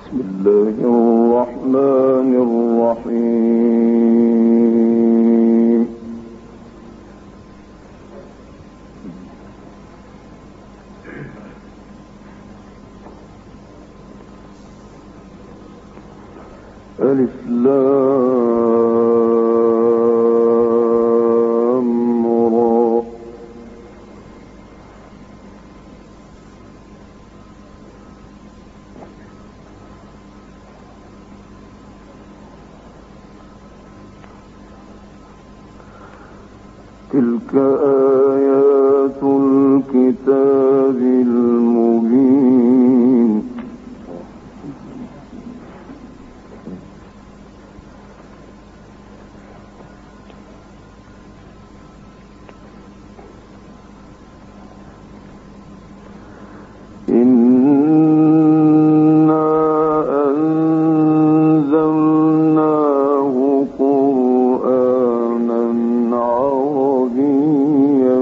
بسم الله الرحمن الرحيم. ألف لام را. تلك آيات الكتاب المبين. إنا أنزلناه قرآنا عربيا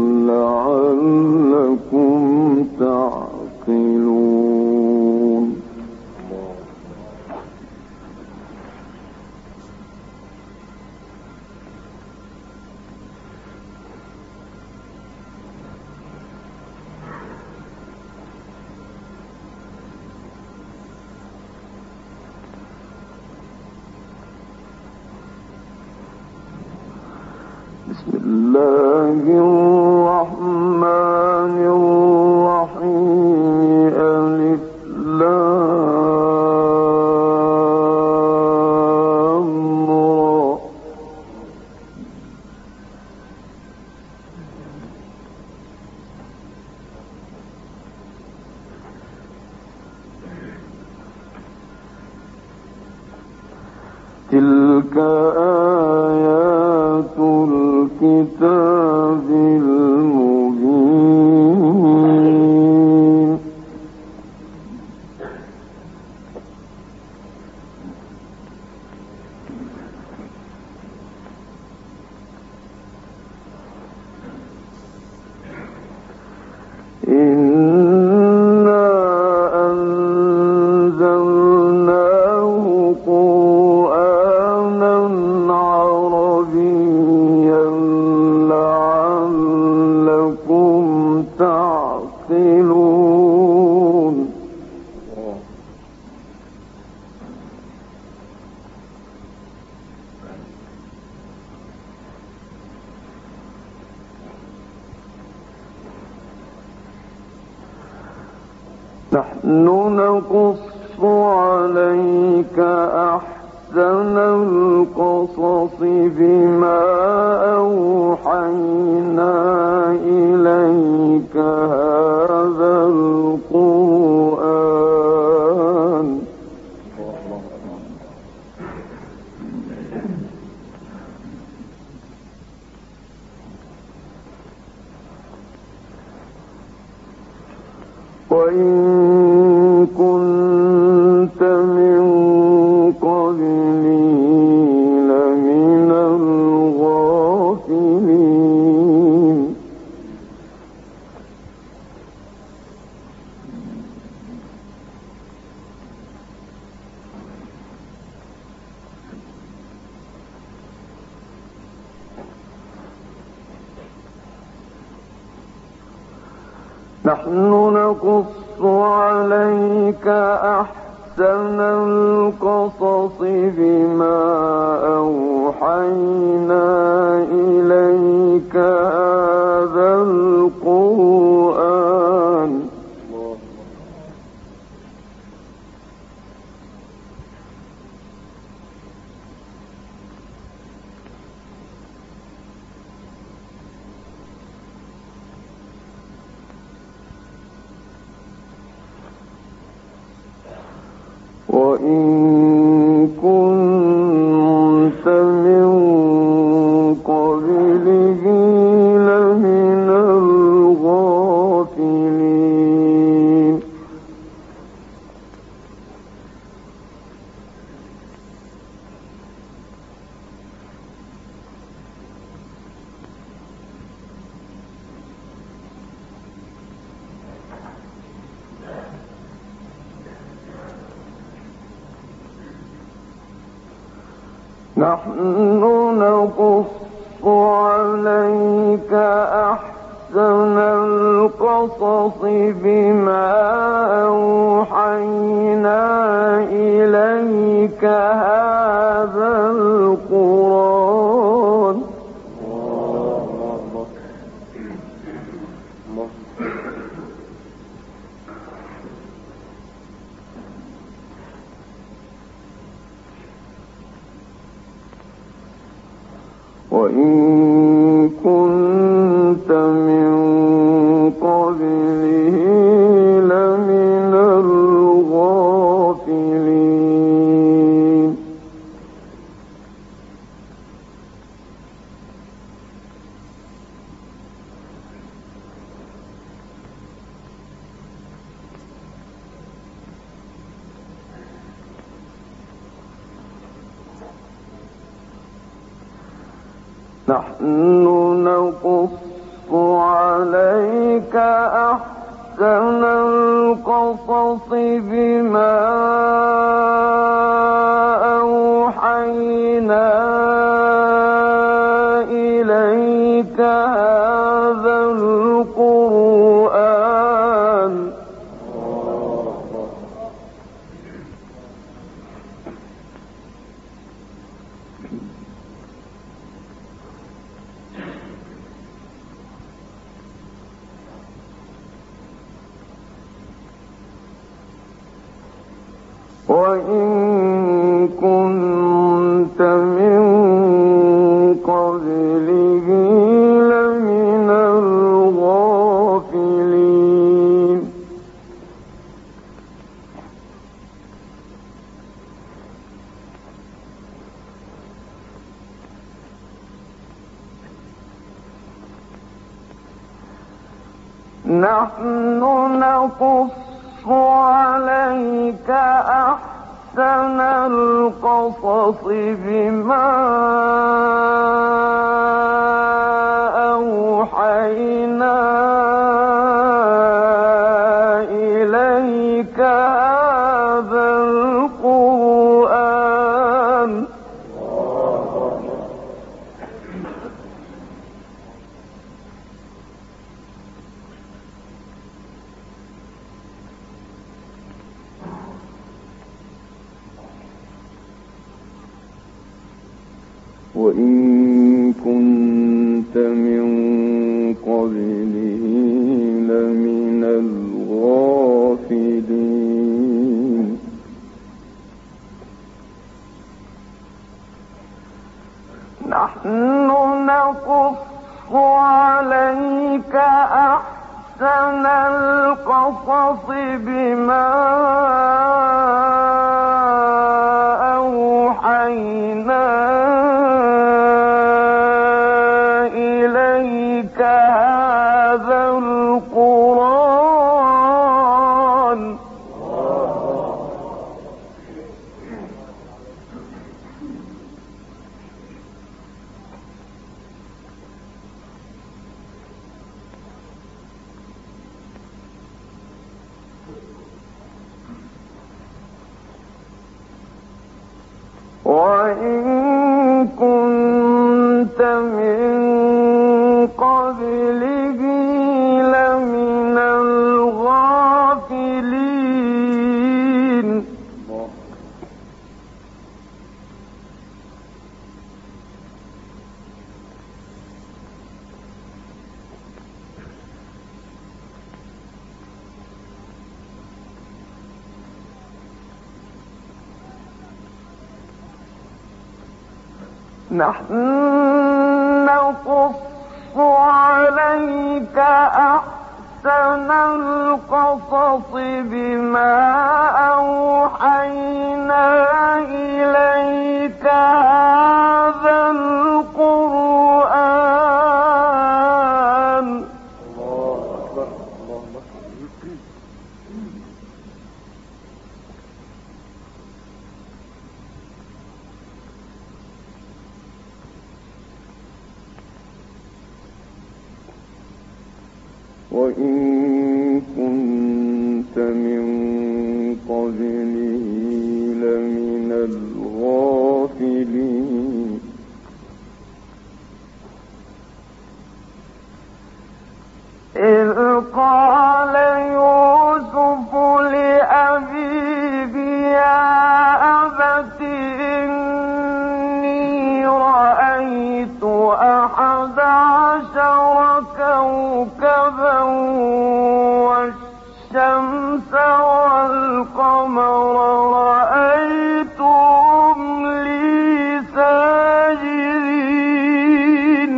لعلكم تعقلون. بسم الله الرحمن الرحيم. ألف لام را. تلك آيات الكتاب المبين. إنا أنزلناه قرآنا عربيا لعلكم تعقلون. نحن نقص عليك أحسن القصص بما أوحينا إليك هذا القرآن. وإن كنت من قبله لمن الغافلين. نحن نقص عليك أحسن القصص بما أوحينا إليك هذا القرآن. وإن كنت من قبله لمن الغافلين. نحن نقص عليك أحسن القصص بما أوحينا إليك هذا القرآن. وإن كنت من قبله لمن الغافلين. نحن نقص عليك أحسن القصص بما أوحينا إليك هذا القرآن. وإن كنت من قبله لمن الغافلين. نحن نقص عليك أحسن القصص بما أوحينا إليك هذا القرآن. وإن كنت من قبله لمن الغافلين. نحن نقص عليك أحسن القصص بما أوحينا إليك هذا القرآن. وإن كنت من قبله لمن الغافلين. نحن نقص عليك أحسن القصص بما أوحينا إليك هذا القرآن. وإن كنت من قبله لمن الغافلين. إذ قال يوسف لأبيه يا أبت إني رأيت 11 كوكبا والشمس والقمر رأيتهم لي ساجدين.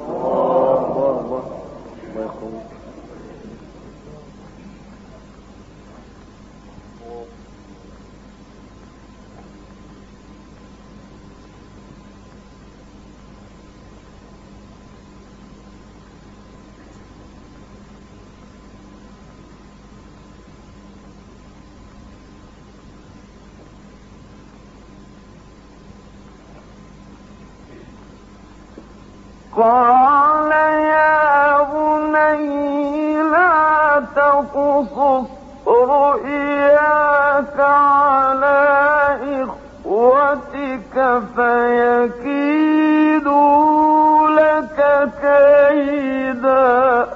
قال يا بني لا تقصص رؤياك على إخوتك فيكيدوا لك كيدا.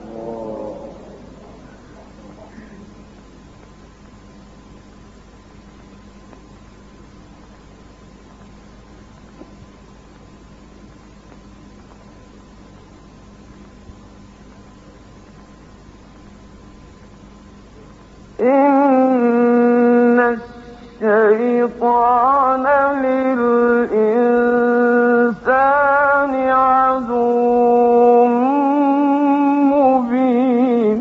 إن الشيطان للإنسان عدو مبين.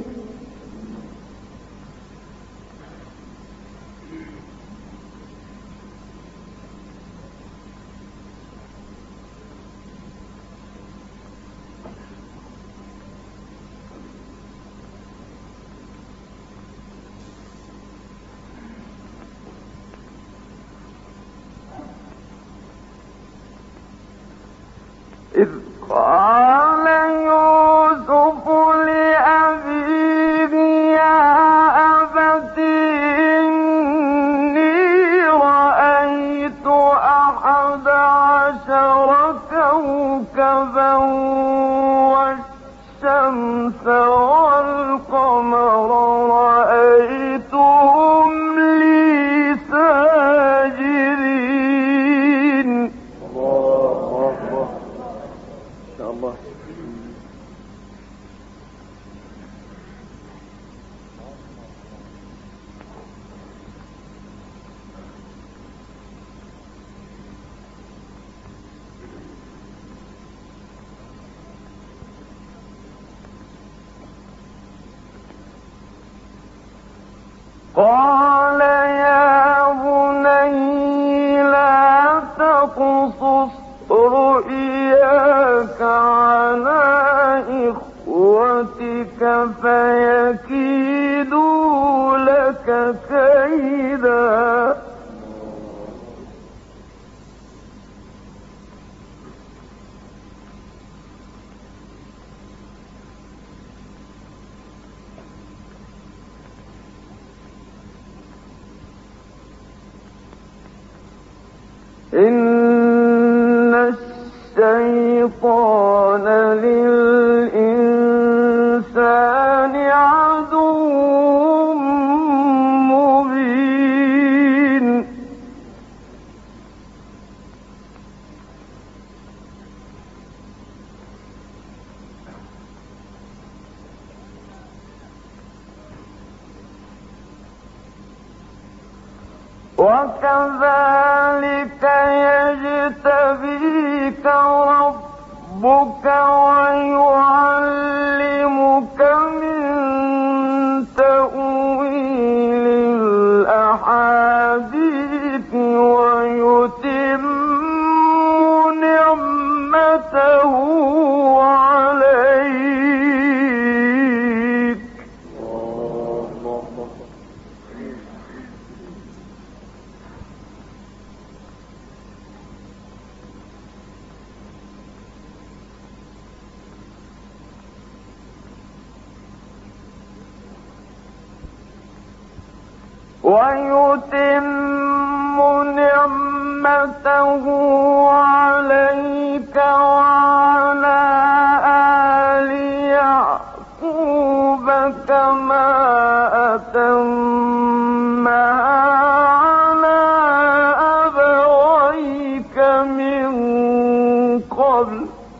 إذ قال يوسف لأبيه يا أبت إني رأيت 11 كوكبا والشمس والقمر رأيتهم لي ساجدين. الله. قال يا بني لا تقصص رؤياك على إخوتك فيكيدوا لك كيدا. إن الشيطان للإنسان عدو مبين. وكذلك يجتبيك ربك ويعلمك من تأويل الأحاديث ويتم نعمته عليك. ويتم نعمته عليك وعلى آل يعقوب ربك ما أتمها على أبويك من قبل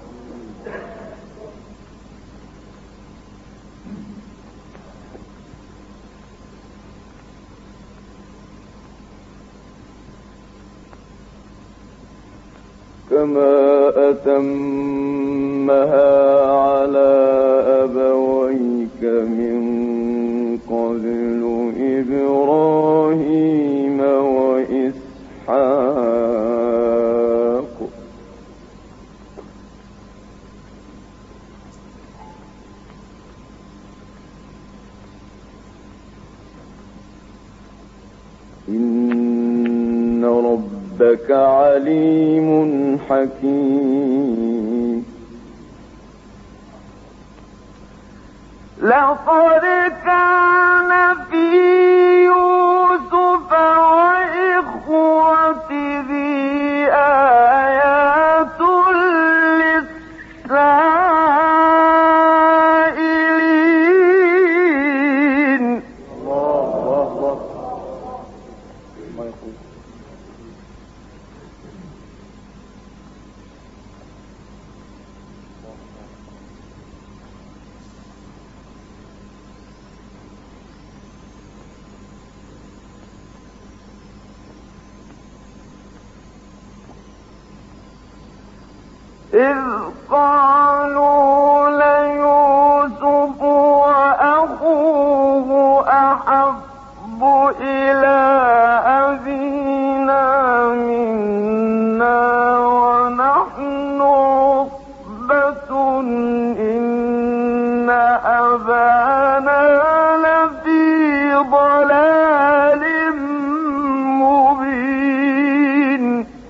كما أتمها على أبويك من قبل إبراهيم وإسحاق إن ربك عليم حكيم لقد كان في يوسف وإخوته آيات للسائلين الله إذ قالوا ليوسف وأخوه أحب إلى أبينا منا ونحن عصبة إن أبانا لفي ضلال مبين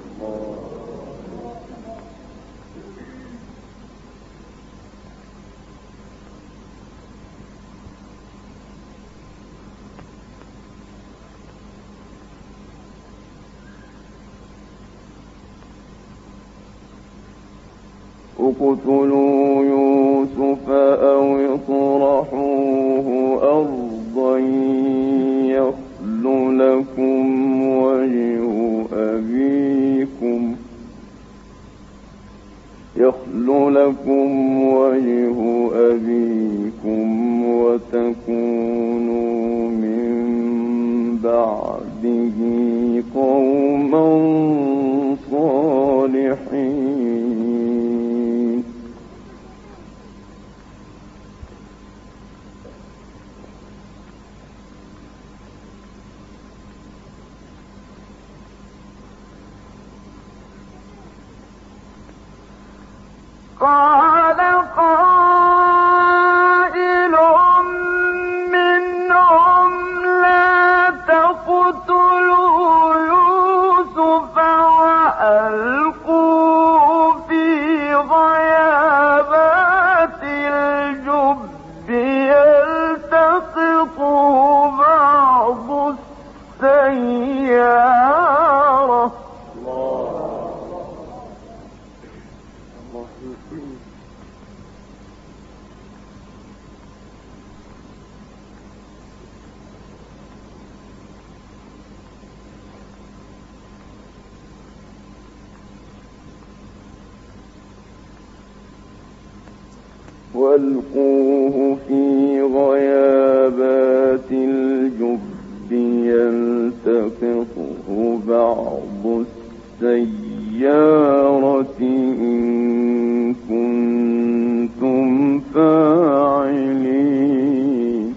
اقتلوا يوسف أو اطرحوه أرضا يخل لكم وجه أبيكم وتكونوا من بعده قوما صالحين قال قائل منهم لا تقتلوا يوسف وألقوه في غيابات الجب يلتقطه بعض السيارة وألقوه في غيابات الجب يلتقطه بعض السيارة إن كنتم فاعلين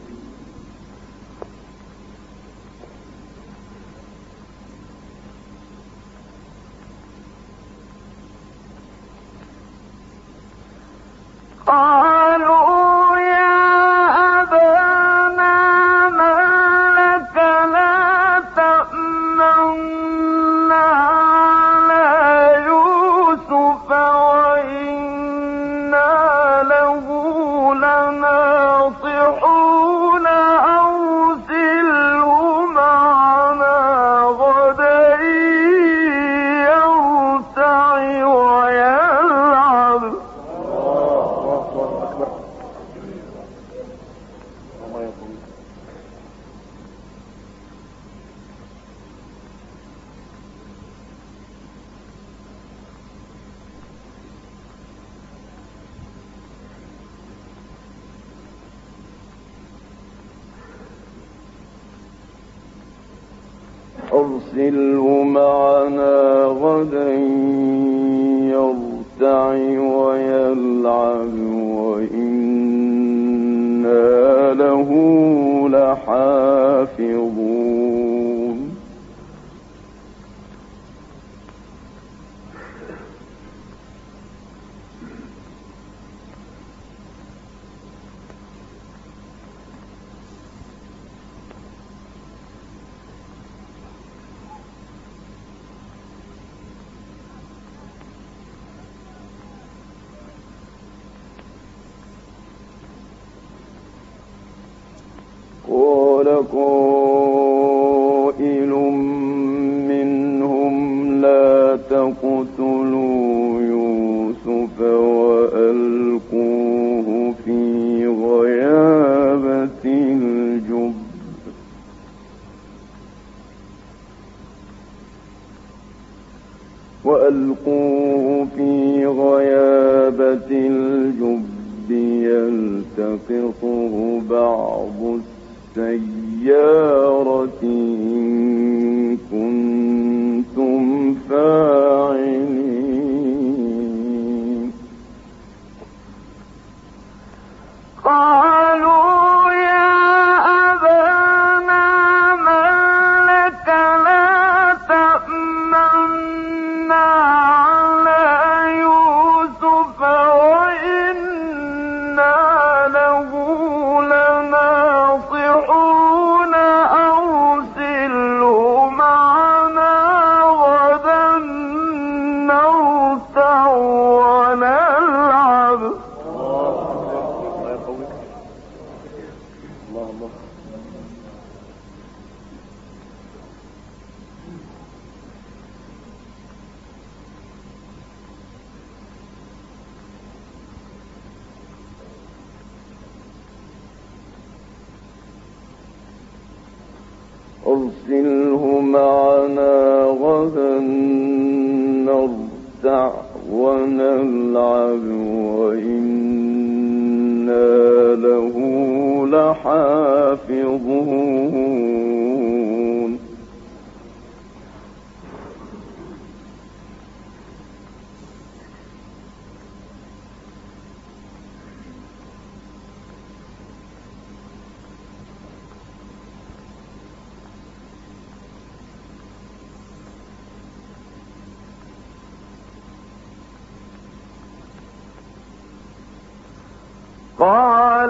قالوا يا أرسله معنا غدا يرتع ويلعب وإنا له لحافظون قال قائل منهم لا تقتلوا يوسف وألقوه في غيابة الجب يلتقطه بعض السيارة إن كنتم فاعلين قالوا يا أبانا ما لك لا تأمنا على يوسف وإنا له لناصحون أرسله معنا غدا نرتع ونلعب أرسله معنا غدا نرتع ونلعب وإنا له لحافظون قال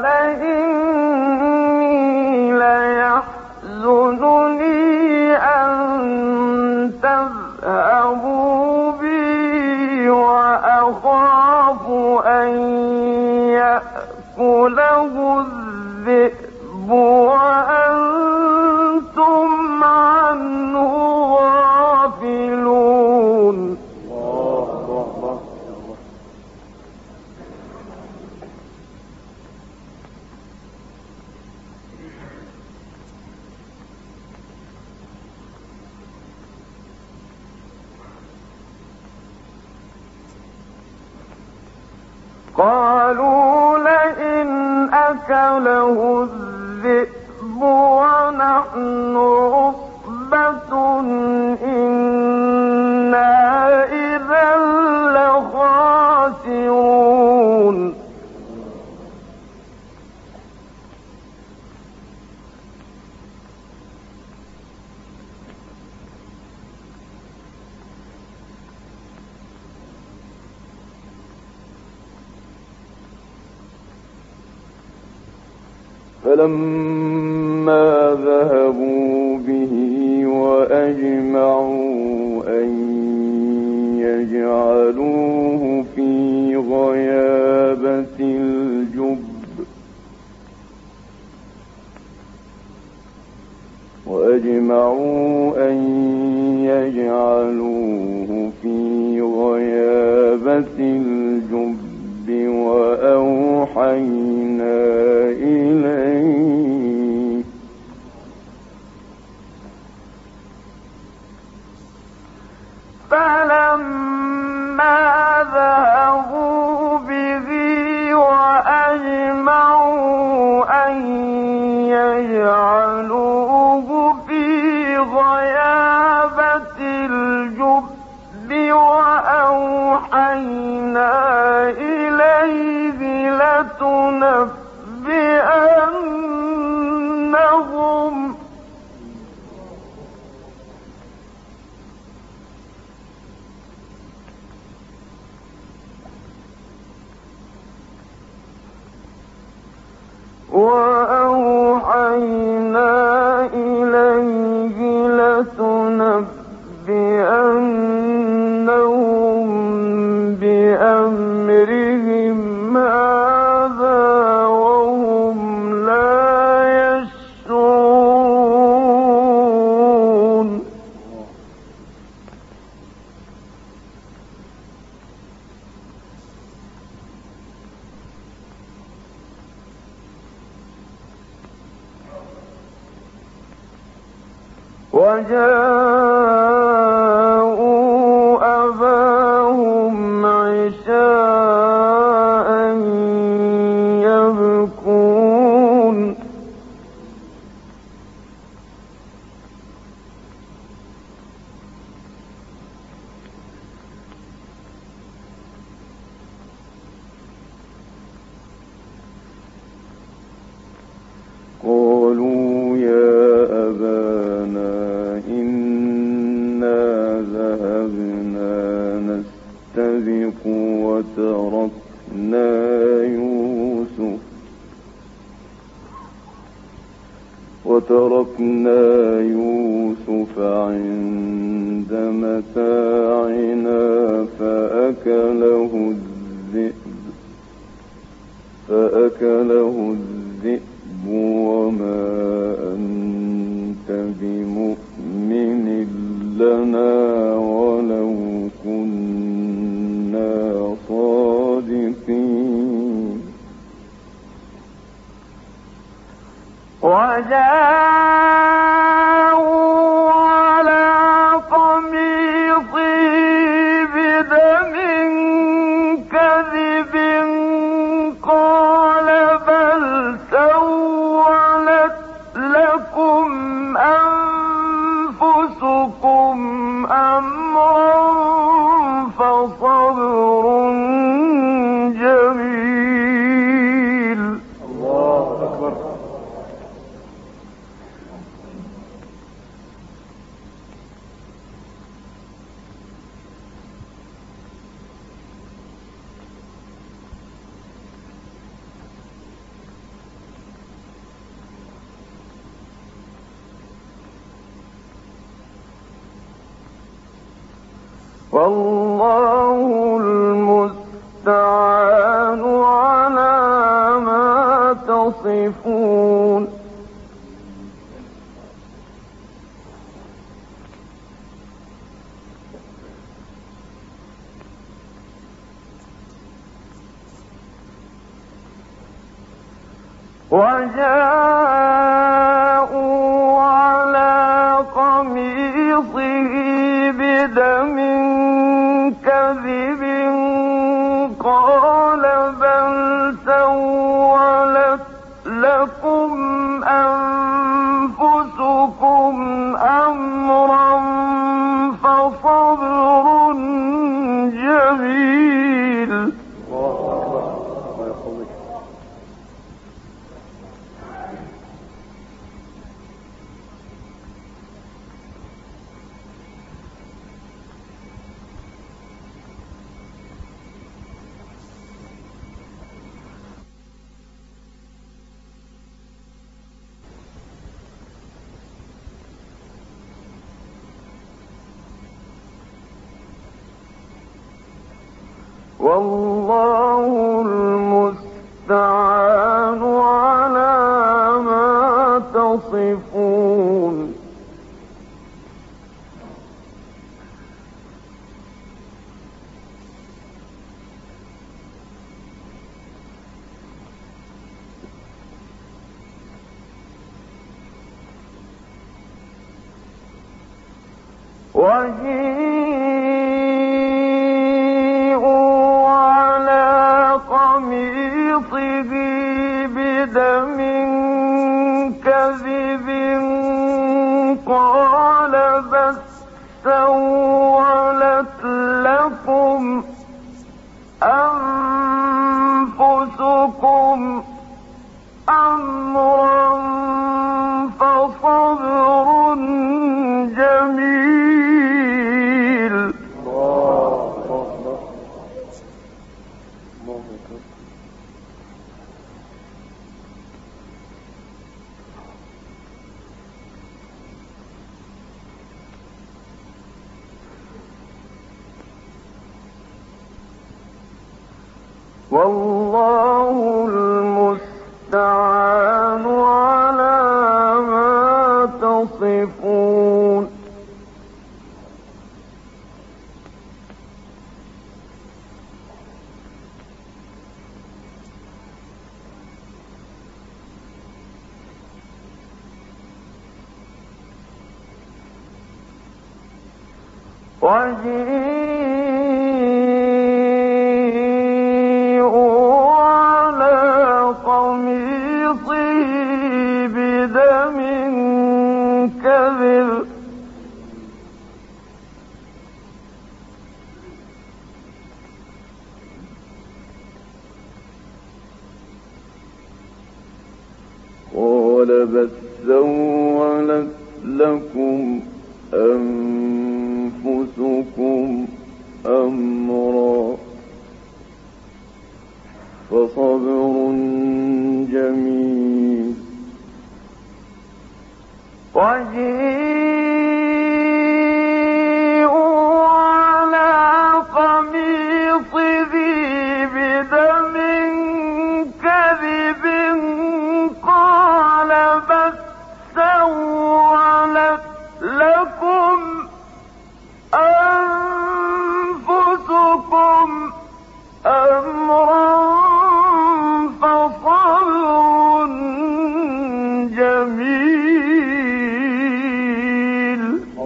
إني ليحزنني أن تذهبوا بي وأخاف أن يأكله الذئب وأنتم عنه غافلون قالوا لئن أكله الذئب ونحن عصبة إنا إذا لخاسرون فلما ذهبوا به وأجمعوا أن يجعلوه في غيابة الجب وأوحينا إليه فلما ذهبوا به وأجمعوا أن يجعلوه في غيابة أباهم عشاء يبكون قالوا يا أبانا إنا ذهبنا نستبق وتركنا يوسف عند متاعنا فأكله الذئب وما أنت بمؤمن لنا ولو كنا صادقين وجاءوا على قميصه بدم كذب قال بل سولت لكم أنفسكم أمرا فصبر جميل. الله أكبر. والله المستعان على ما تصفون. وجاءوا على قميصه بدم كذب قال بل سولت لكم أنفسكم أمرا فصبر جميل. والله المستعان على ما تصفون. وجيءوا على قميصه بدم كذب قال بل سولت لكم أنفسكم أمرا فصبر جميل. والله المستعان على ما تصفون. وجيءوا على قميصه بدم كذب قال بل سولت لكم أنفسكم أمرا فصبر جميل وجيءوا على قميصه بدم كذب قال بل سولت لكم أنفسكم أمرا فصبر جميل.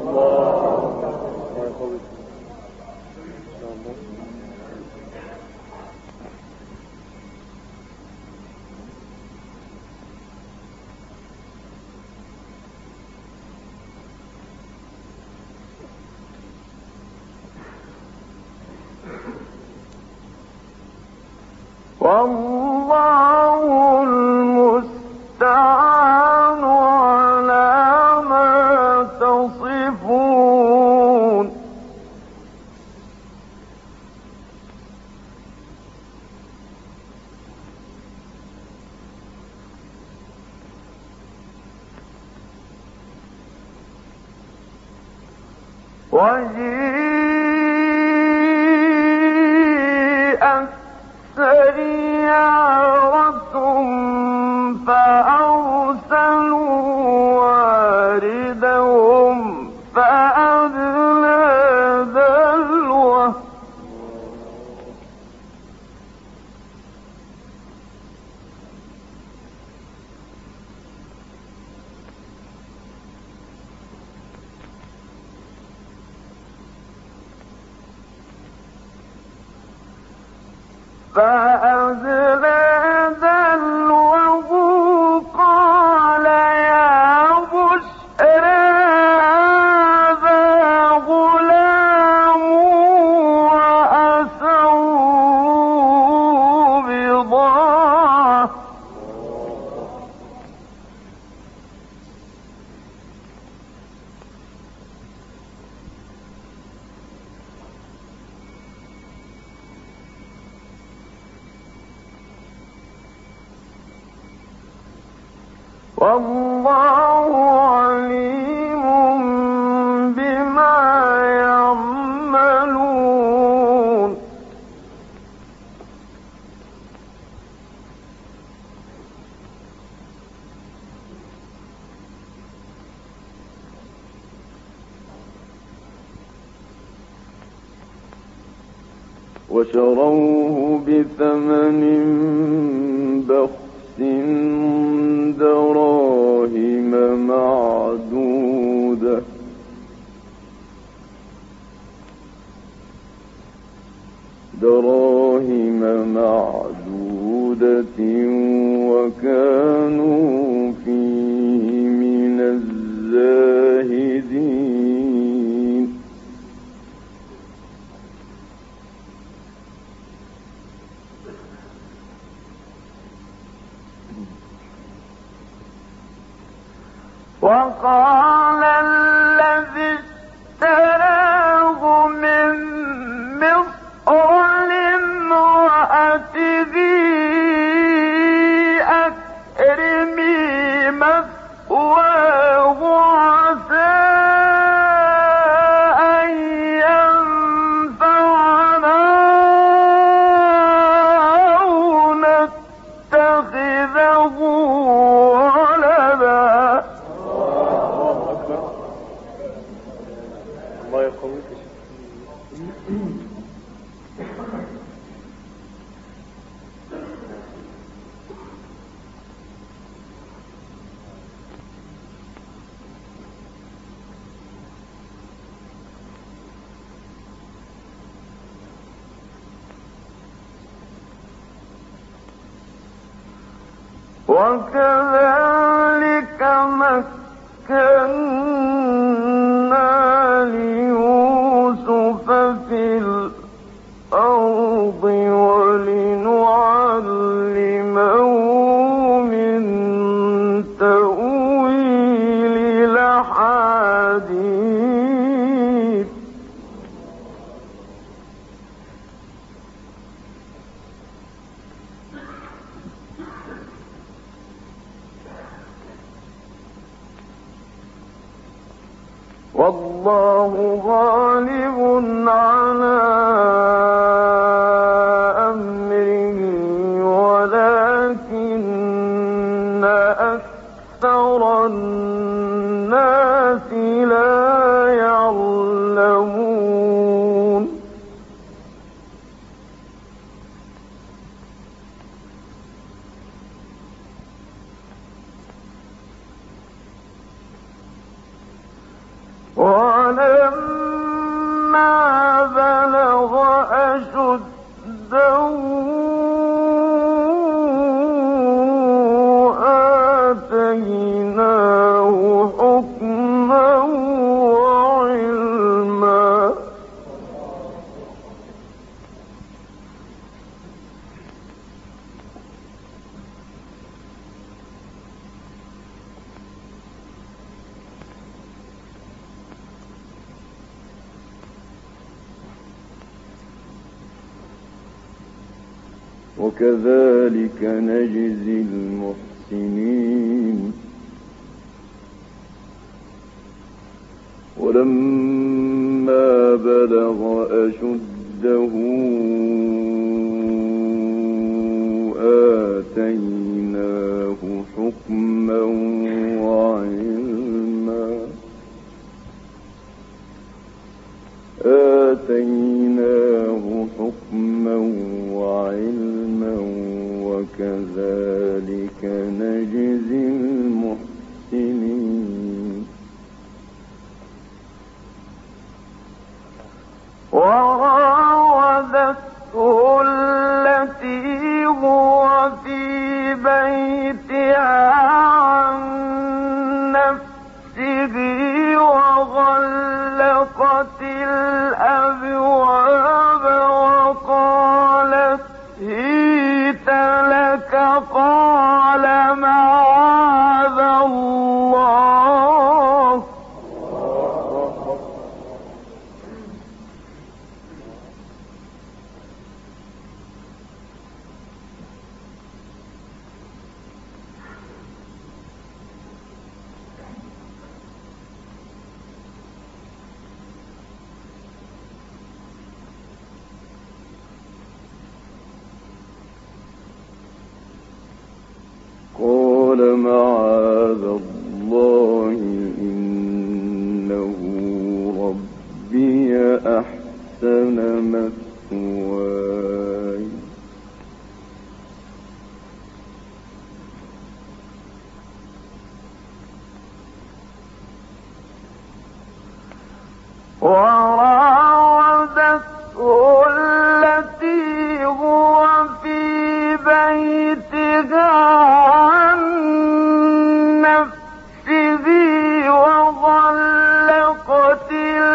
والله المستعان على ما تصفون. وجيءت سيارة فأرسلوا واردهم فأدلى دلوه قال يا بشرى هذا غلام وأسروا بضاعة والله عليم بما يعملون. وشروه بثمن بخس دراهم معدودة وكانوا فيه من الزاهدين. وقال الذي اشتراه من مصر لامرأته أكرمي مثواه عسى أن ينفعنا أو نتخذه ولدا وكذلك مكنا ليوسف في الأرض ولنعلمه من تأويل الأحاديث والله غالب على أمره ولكن أكثر الناس لا يعلمون ولما بلغ أشده آتيناه حكما وعلما وكذلك نجزي المحسنين ولما بلغ أشده آتيناه حكما وعلما وكذلك نجزي المحسنين وراودته التي هو في بيتها عن نفسه وغلقت الأبواب وقالت هيت لك قال معاذ الله قال معاذ الله إنه ربي أحسن مثواي وراودته التي هو في بيتها عن نفسه وغلقت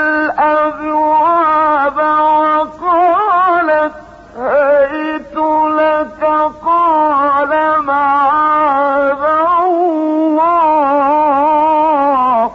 الأبواب وقالت هيت لك قال معاذ الله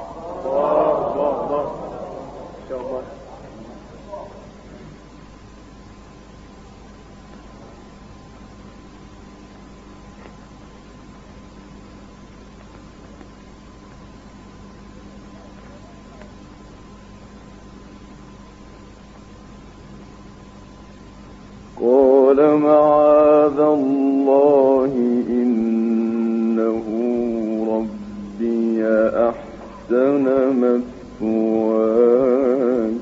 قال معاذ الله إنه ربي أحسن مثواي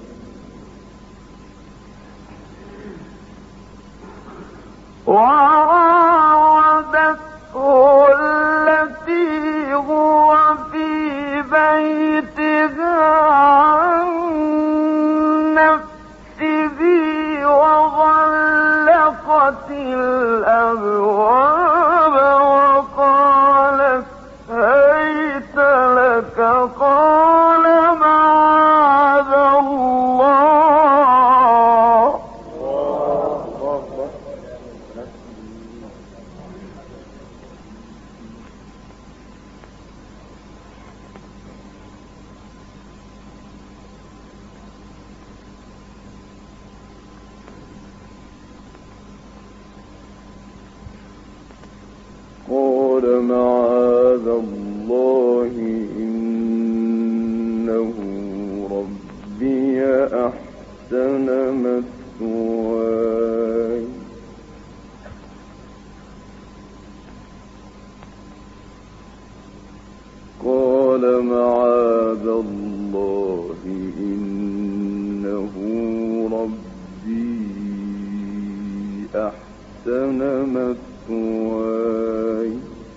وراودته التي هو في بيتها عن نفسه وغلقت الأبواب وقالت لك قال معاذ الله. قال معاذ الله إنه ربي أحسن مثواي قال معاذ الله إنه ربي أحسن مثواي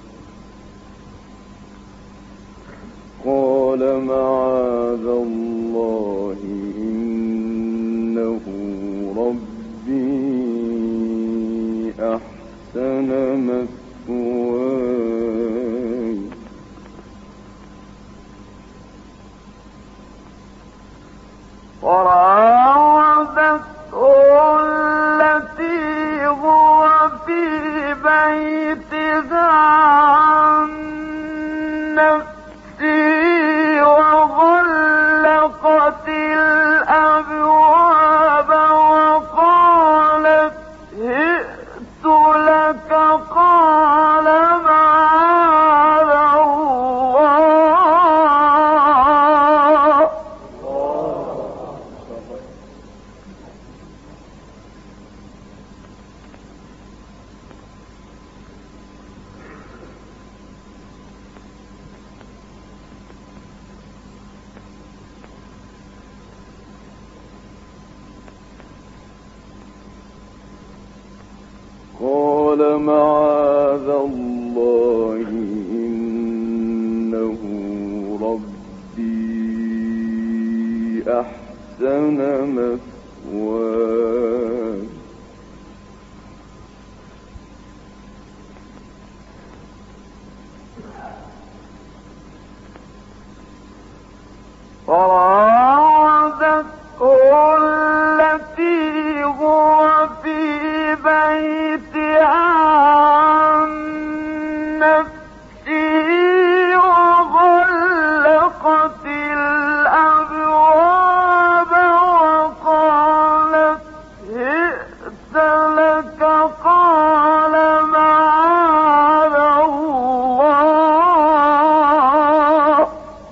قال معاذ الله إنه ربي أحسن مثواي وراودته التي هو في بيتها عن نفسه وغلقت الأبواب وقالت هئت لك قال معاذ الله. قال معاذ الله إنه ربي أحسن مثواي وراودته التي هو في بيتها عن نفسه وغلقت الأبواب وقالت هئت لك قال معاذ الله.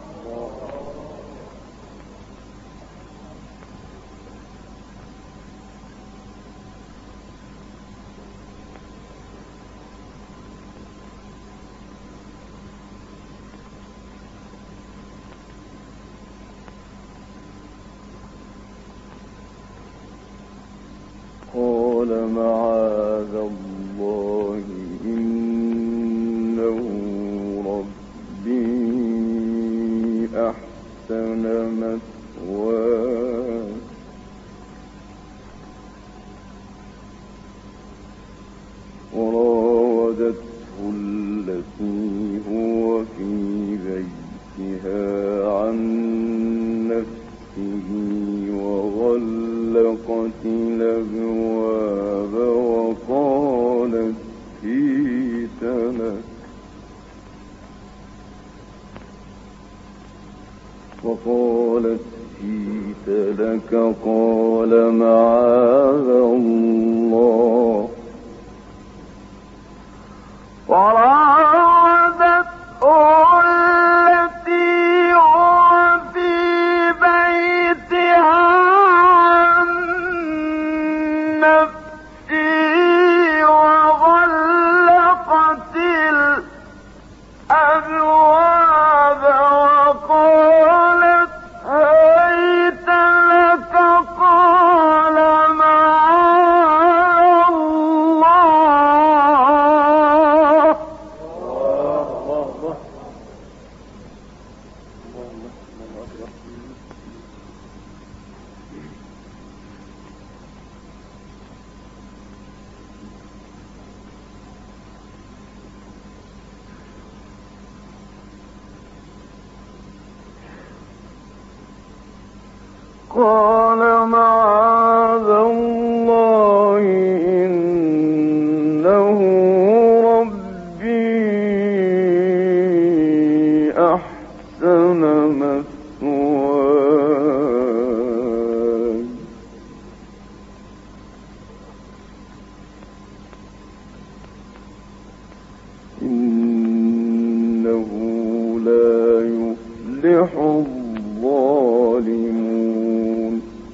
قال معاذ الله إنه ربي أحسن مثواي وراودته التي هو في بيتها عن نفسه وغلقت الأبواب وقالت هيت لك قال معاذ الله. وراودته التي هو في بيتها عن نفسه وغلقت الأبواب وقالت هيت لك قال معاذ الله. قال معاذ الله إنه ربي أحسن مثواي إنه لا يفلح الظالمون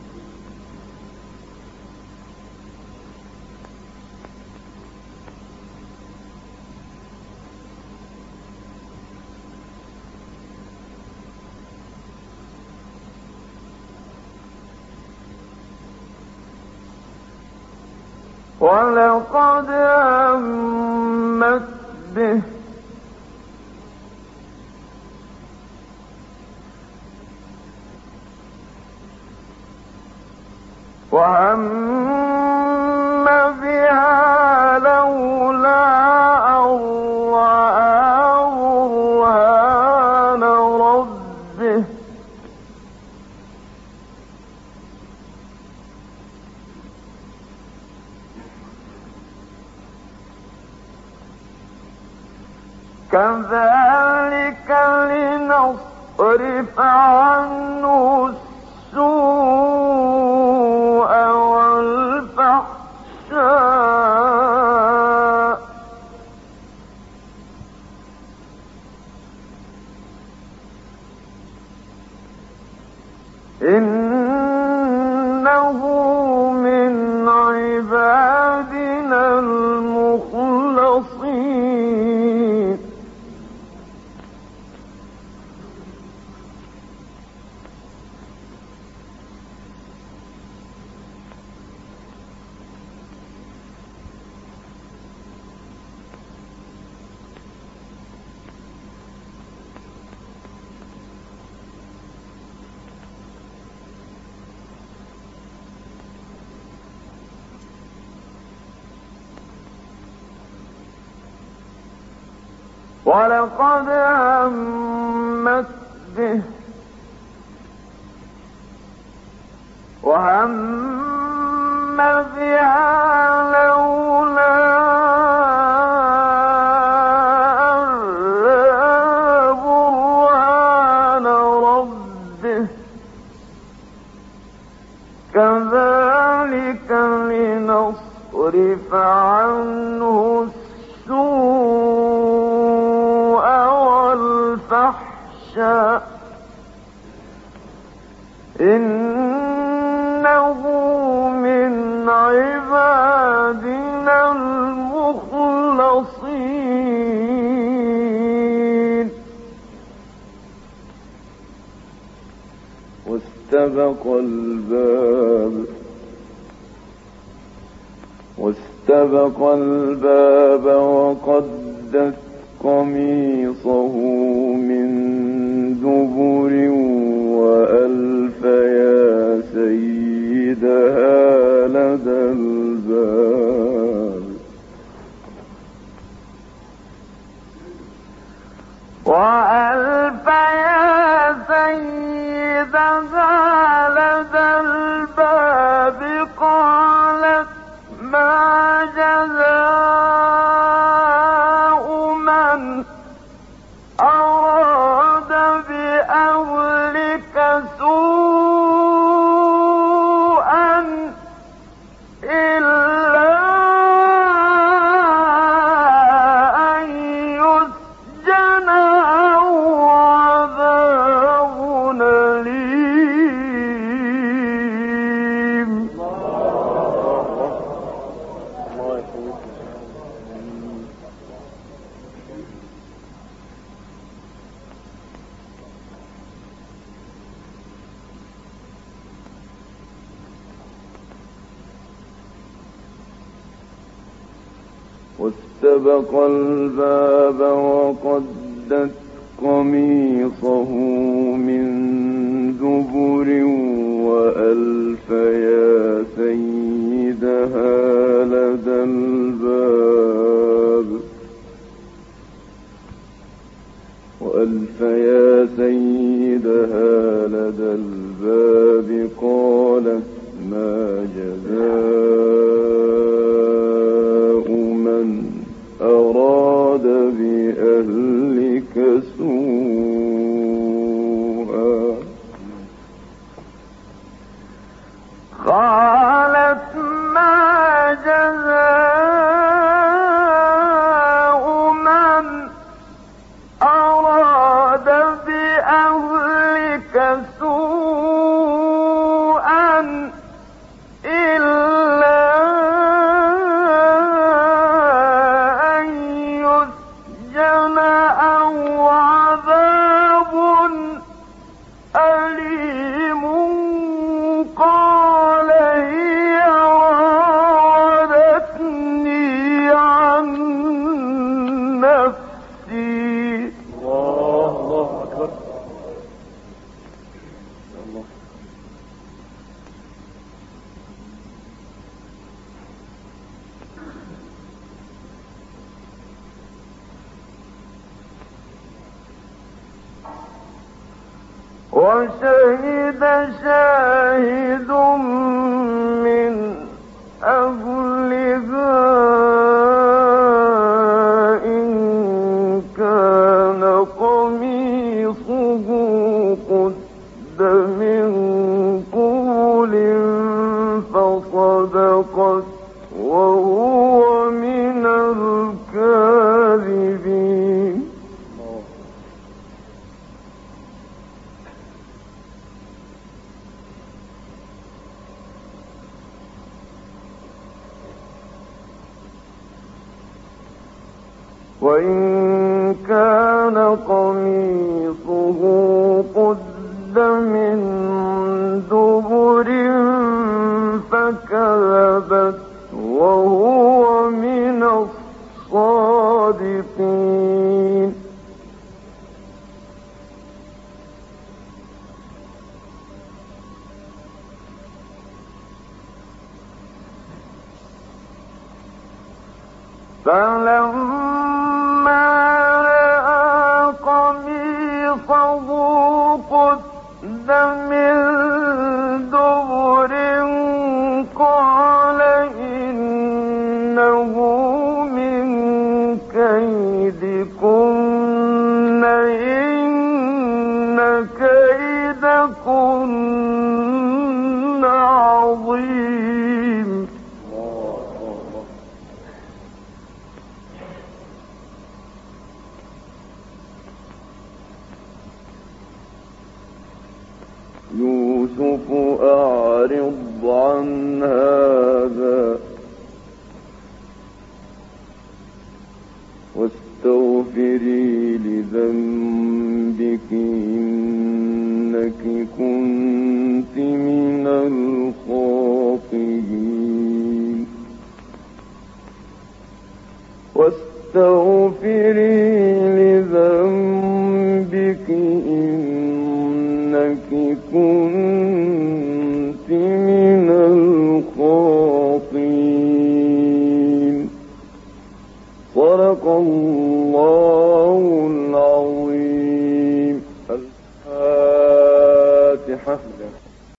ولقد همت به وهم بها لولا أن رأى برهان ربه كذلك لنصرف عنه السوء والفحشاء إنه من عبادنا المخلصين ولقد همت به وهم بها لولا أن رأى برهان ربه كذلك لنصرف عنه السوء والفحشاء إنه من عبادنا المخلصين واستبق الباب وقدت قميصه من دبر وألف يا سيدها لدى الباب وألف يا سيدها لدى الباب قالت ما جزاء من أراد بأهلك سوءا إلا أن يسجن أو عذاب أليم. واستبق الباب وقدت قميصه من دبر وألف يا سيدها لدى الباب وألف يا سيدها لدى الباب قالت ما جزاء من أراد بأهلك سوءا قالت ما جزاء من أراد بأهلك سوءا إلا أن يسجن أو عذاب أليم قال هي راودتني عن نفسي. الله أكبر. الله. وشهد شاهد من أهلها إن كان قميصه قد من قبل فصدقت وهو من الكاذبين. وإن كان قميصه قد من دبر فكذبت وهو من الصادقين. فلما رأى قميصه قد من دبر قال إنه من كيدكن إن كيدكن عظيم. يوسف أعرض عن هذا واستغفري لذنبك إنك كنت من الخاطئين. واستغفري لذنبك إنك كنت من الخاطئين. صدق الله العظيم.